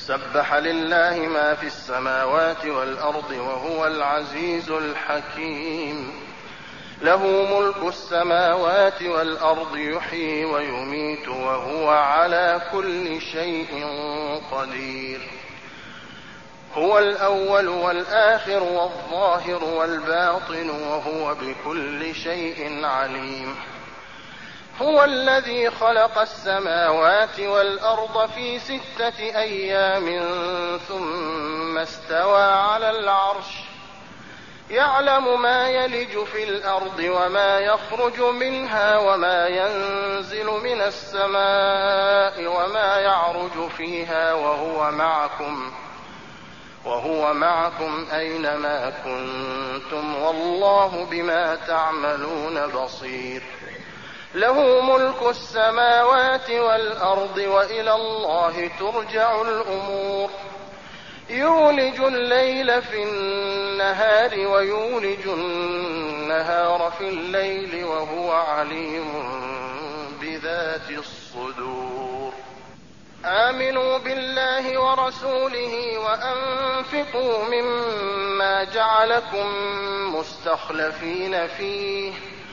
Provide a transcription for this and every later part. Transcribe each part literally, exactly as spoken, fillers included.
سبح لله ما في السماوات والأرض وهو العزيز الحكيم. له ملك السماوات والأرض يحيي ويميت وهو على كل شيء قدير. هو الأول والآخر والظاهر والباطن وهو بكل شيء عليم. هو الذي خلق السماوات والأرض في ستة أيام ثم استوى على العرش يعلم ما يلج في الأرض وما يخرج منها وما ينزل من السماء وما يعرج فيها وهو معكم وهو معكم أينما كنتم والله بما تعملون بصير. له ملك السماوات والأرض وإلى الله ترجع الأمور. يولج الليل في النهار ويولج النهار في الليل وهو عليم بذات الصدور. آمنوا بالله ورسوله وأنفقوا مما جعلكم مستخلفين فيه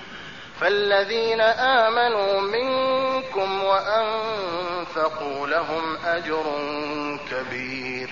فالذين آمنوا منكم وأنفقوا لهم أجر كبير.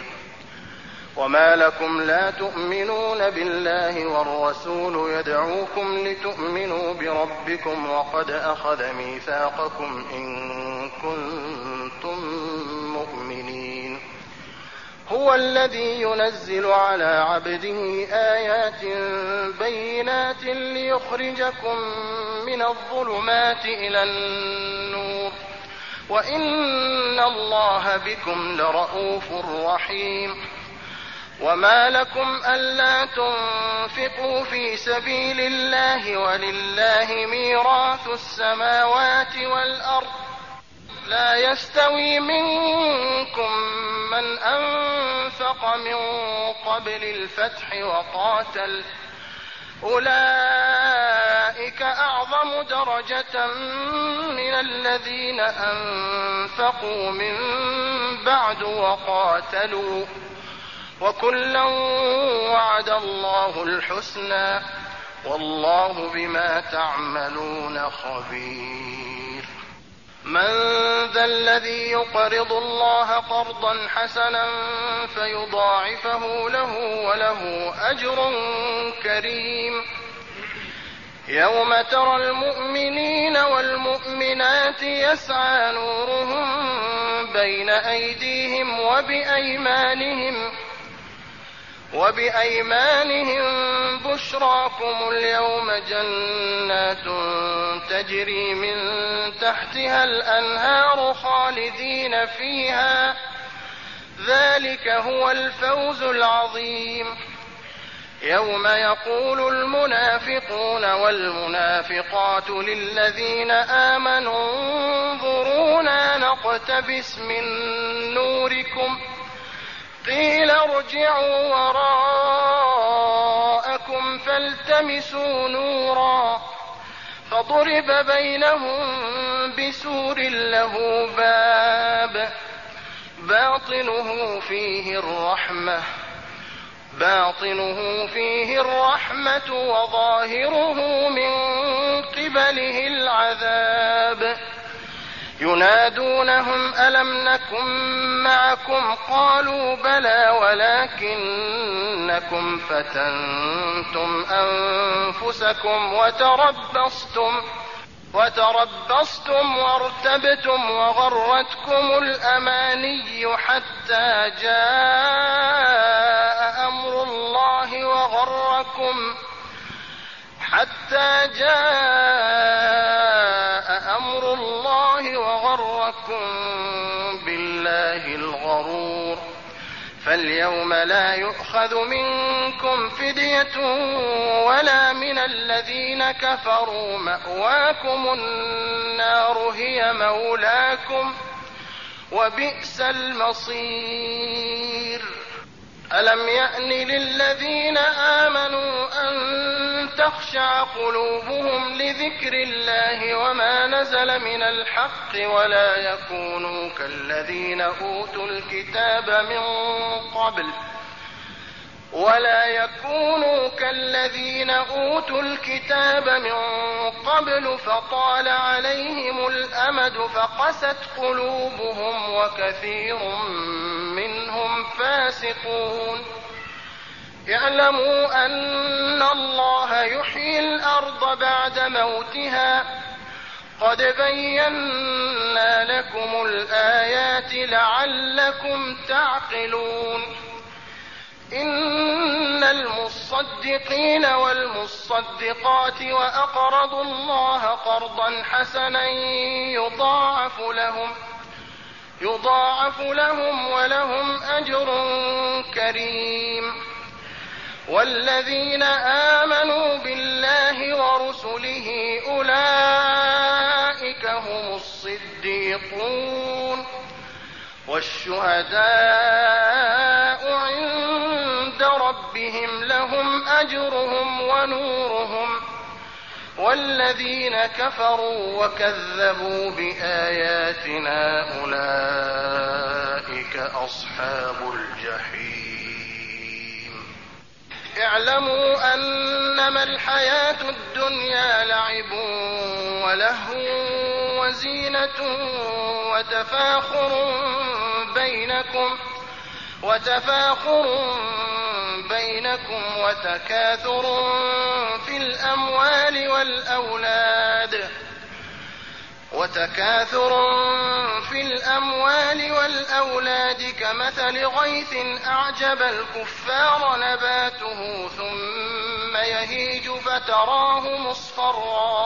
وما لكم لا تؤمنون بالله والرسول يدعوكم لتؤمنوا بربكم وقد أخذ ميثاقكم إن كنتم مؤمنين. هو الذي ينزل على عبده آيات بينات ليخرجكم من الظلمات إلى النور وإن الله بكم لرءوف رحيم. وما لكم ألا تنفقوا في سبيل الله ولله ميراث السماوات والأرض لا يستوي منكم من أنفق من قبل الفتح وقاتل أولئك أعظم درجة من الذين أنفقوا من بعد وقاتلوا وكلا وعد الله الحسنى والله بما تعملون خبير. من ذا الذي يقرض الله قرضا حسنا فيضاعفه له وله أجر كريم. يوم ترى المؤمنين والمؤمنات يسعى نورهم بين أيديهم وبأيمانهم وبأيمانهم بشراكم اليوم جنات تجري من تحتها الأنهار خالدين فيها ذلك هو الفوز العظيم. يوم يقول المنافقون والمنافقات للذين آمنوا انظرونا نقتبس من نوركم قيل ارجعوا وراءكم فالتمسوا نورا فضرب بينهم بسور له باب باطنه فيه الرحمة باطنه فيه الرحمة وظاهره من قبله العذاب. ينادونهم ألم نكن معكم قالوا بلى ولكنكم فتنتم أنفسكم وتربصتم وتربصتم وارتبتم وغرتكم الأماني حتى جاء أمر الله وغركم حتى جاء أمر الله وغركم بالله الغرور. فاليوم لا يؤخذ منكم فدية ولا من الذين كفروا مأواكم النار هي مولاكم وبئس المصير. ألم يأن للذين آمنوا أن تخشع قلوبهم لذكر الله وما نزل من الحق ولا يكونوا كالذين أوتوا الكتاب من قبل ولا يكونوا كالذين أوتوا الكتاب من قبل فطال عليهم الأمد فقست قلوبهم وكثير منهم فاسقون. اعلموا أن الله يحيي الأرض بعد موتها قد بينا لكم الآيات لعلكم تعقلون. إن المصدقين والمصدقات وأقرضوا الله قرضا حسنا يضاعف لهم يضاعف لهم ولهم أجر كريم. والذين آمنوا بالله ورسله أولئك هم الصديقون والشهداء عند ربهم لهم أجرهم ونورهم. والذين كفروا وكذبوا بآياتنا أولئك أصحاب الجحيم. اعلموا أنما الحياة الدنيا لعب ولهو وزينة وتفاخر بينكم وتفاخر بينكم وتكاثر في الأموال والأولاد وتكاثر في الأموال والأولاد كمثل غيث أعجب الكفار نباته ثم يهيج فتراه مصفرا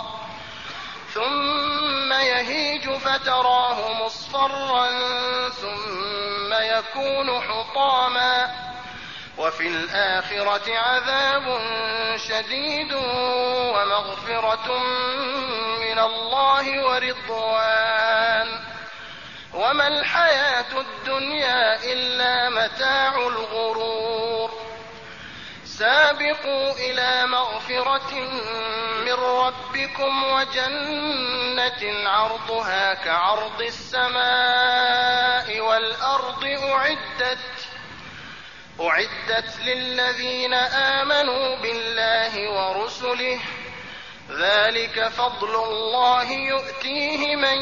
ثم يهيج فتراه مصفرا ثم يكون حطاما وفي الآخرة عذاب شديد ومغفرة من الله ورضوان وما الحياة الدنيا إلا متاع الغرور. سابقوا إلى مغفرة من ربكم وجنة عرضها كعرض السماء والأرض أعدت أعدت للذين آمنوا بالله ورسله ذلك فضل الله يؤتيه من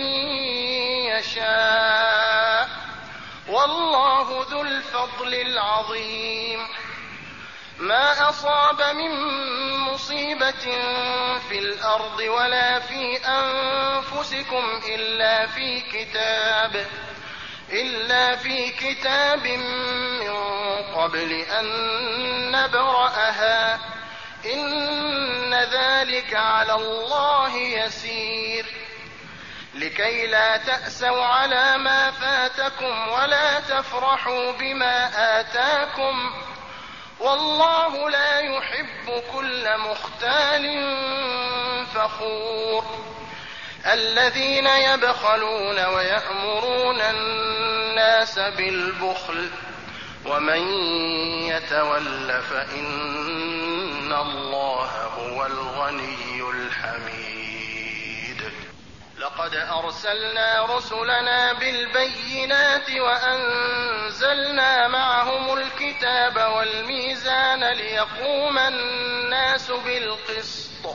يشاء والله ذو الفضل العظيم. ما أصاب من مصيبة في الأرض ولا في أنفسكم إلا في كتاب إلا في كتاب من قبل أن نبرأها إن ذلك على الله يسير. لكي لا تأسوا على ما فاتكم ولا تفرحوا بما آتاكم والله لا يحب كل مختال فخور. الذين يبخلون ويأمرون الناس بالبخل ومن يتول فإن الله هو الغني الحميد. لقد أرسلنا رسلنا بالبينات وأنزلنا معهم الكتاب والميزان ليقوم الناس بالقسط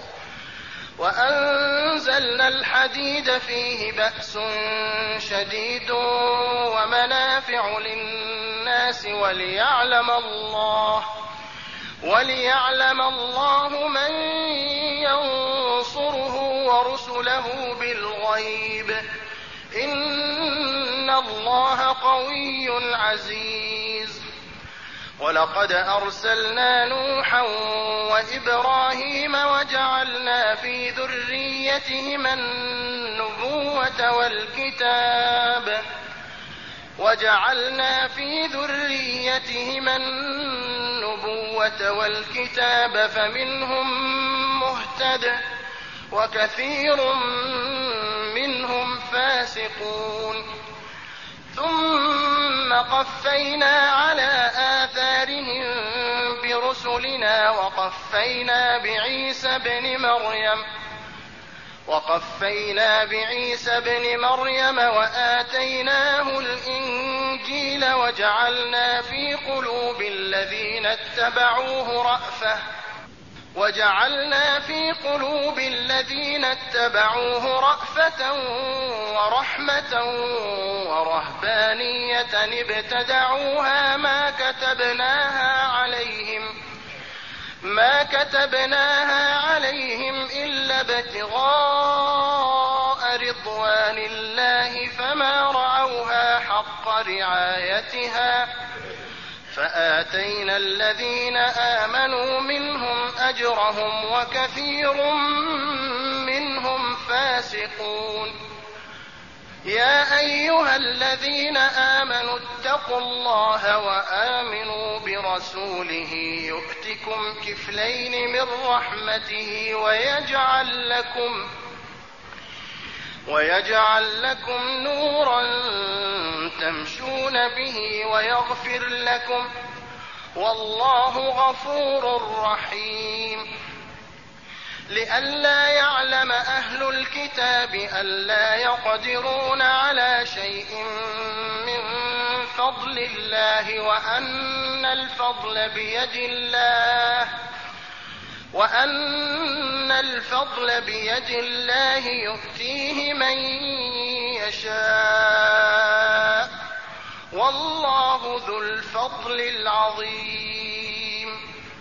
وأنزلنا الحديد فيه بأس شديد ومنافع للناس وليعلم الله وليعلم الله من ينصره ورسله بالغيب إن الله قوي عزيز. ولقد أرسلنا نوحا وإبراهيم وجعلنا في ذريتهما النبوة والكتاب وجعلنا في ذريتهما النبوة والكتاب فمنهم مهتد وكثير منهم فاسقون. ثم قفينا على آثارهم برسلنا رسلنا وقفينا بعيسى ابن مريم وقفينا بعيسى ابن مريم وآتيناه الإنجيل وجعلنا في قلوب الذين اتبعوه رأفة وجعلنا في قلوب الذين اتبعوه رأفة ورحمة ورهبانية ابتدعوها ما كتبناها عليهم ما كتبناها عليهم إلا ابتغاء رضوان الله فما رعوها حق رعايتها فآتينا الذين آمنوا منهم أجرهم وكثير منهم فاسقون. يا أيها الذين آمنوا اتقوا الله وآمنوا برسوله يؤتكم كفلين من رحمته ويجعل لكم ويجعل لكم نورا تمشون به ويغفر لكم والله غفور رحيم. لئلا يعلم أهل الكتاب ألا يقدرون على شيء من فضل الله وأن الفضل بيد الله وأن الفضل بيد الله يؤتيه من يشاء والله ذو الفضل العظيم.